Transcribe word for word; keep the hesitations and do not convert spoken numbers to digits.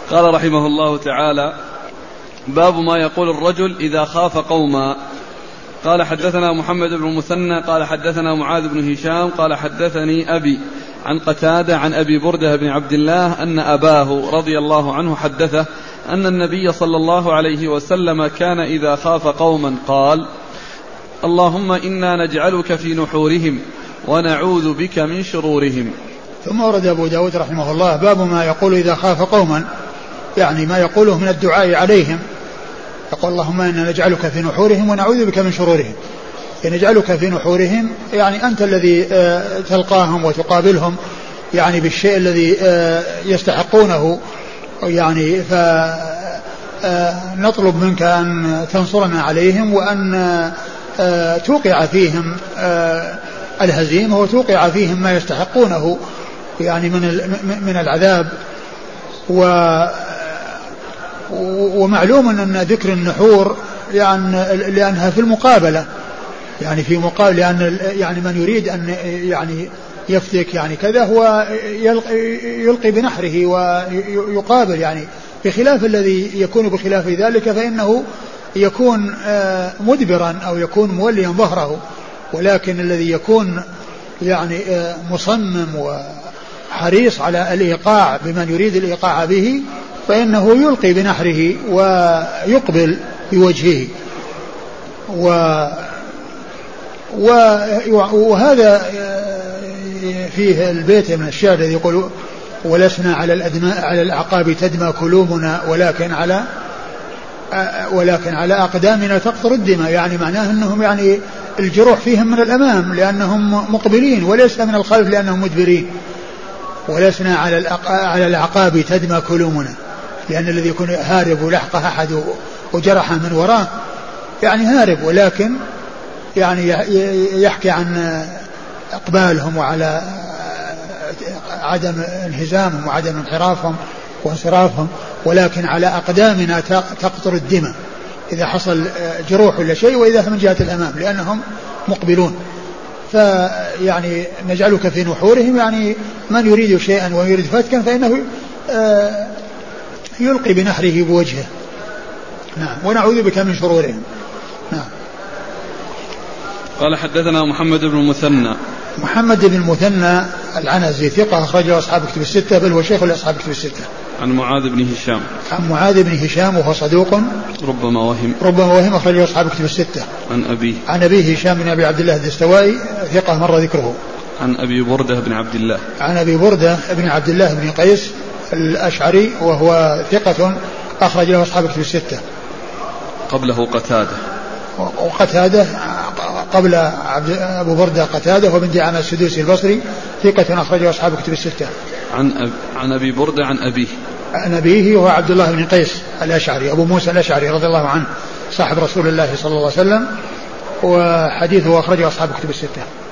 قال رحمه الله تعالى: باب ما يقول الرجل إذا خاف قوما. قال حدثنا محمد بن المثنى قال حدثنا معاذ بن هشام قال حدثني أبي عن قتادة عن أبي بردة بن عبد الله أن أباه رضي الله عنه حدثه أن النبي صلى الله عليه وسلم كان إذا خاف قوما قال: اللهم إنا نجعلك في نحورهم ونعوذ بك من شرورهم. ثم ورد أبو داود رحمه الله باب ما يقول إذا خاف قوما، يعني ما يقوله من الدعاء عليهم، يقول اللهم إنا نجعلك في نحورهم ونعوذ بك من شرورهم. يعني نجعلك في نحورهم يعني أنت الذي تلقاهم وتقابلهم يعني بالشيء الذي يستحقونه، يعني فنطلب منك أن تنصرنا عليهم وأن توقع فيهم الهزيمة وتوقع فيهم ما يستحقونه يعني من من العذاب. و ومعلوم أن ذكر النحور يعني لأنها في المقابلة، يعني في مقابل، لأن يعني من يريد أن يعني يفتك يعني كذا هو يلقي بنحره ويقابل، يعني بخلاف الذي يكون بخلاف ذلك فإنه يكون مدبرا أو يكون موليا ظهره، ولكن الذي يكون يعني مصمم وحريص على الإيقاع بمن يريد الإيقاع به فإنه يلقي بنحره ويقبل بوجهه. و وهذا فيه البيت من الشعر الذي يقول: ولسنا على الأدماء على الأعقاب تدمى قلوبنا ولكن على ولكن على أقدامنا تقطر الدماء. يعني معناه أنهم يعني الجروح فيهم من الأمام لأنهم مقبلين، وليس من الخلف لأنهم مدبرين. ولسنا على على الأعقاب تدمى قلوبنا، لأن الذي يكون هارب ولحقه أحد وجرحه من وراه يعني هارب، ولكن يعني يحكي عن إقبالهم وعلى عدم انهزامهم وعدم انحرافهم وانصرافهم، ولكن على أقدامنا تقطر الدماء إذا حصل جروح ولا شيء، وإذا من جهة الأمام لأنهم مقبلون. فيعني نجعلك في نحورهم، يعني من يريد شيئا ويريد فتكا فإنه يلقي بنحره بوجهه. نعم. ونعوذ بك من شرورهم. نعم. قال حدثنا محمد بن المثنى محمد بن المثنى العنزي ثقة أخرجه أصحاب كتب الستة، بل هو شيخ لأصحاب كتب الستة. عن معاذ بن هشام عن معاذ بن هشام وهو صدوق ربما وهم ربما وهم أخرجه أصحاب كتب الستة. عن أبيه عن أبيه هشام بن أبي عبد الله الدستوائي ثقة مر ذكره. عن أبي بردة بن عبد الله عن أبي بردة بن عبد الله بن قيس الأشعري وهو ثقة أخرج له أصحاب كتب الستة. قبله قتادة وقتادة قبل أبو بردة قتادة وبن دعامة السدوسي البصري ثقة أخرجه أصحاب كتب الستة. عن أب... عن أبي بردة عن أبيه عن أبيه هو عبد الله بن قيس الأشعري أبو موسى الأشعري رضي الله عنه صاحب رسول الله صلى الله عليه وسلم، وحديثه أخرجه أصحاب كتب الستة.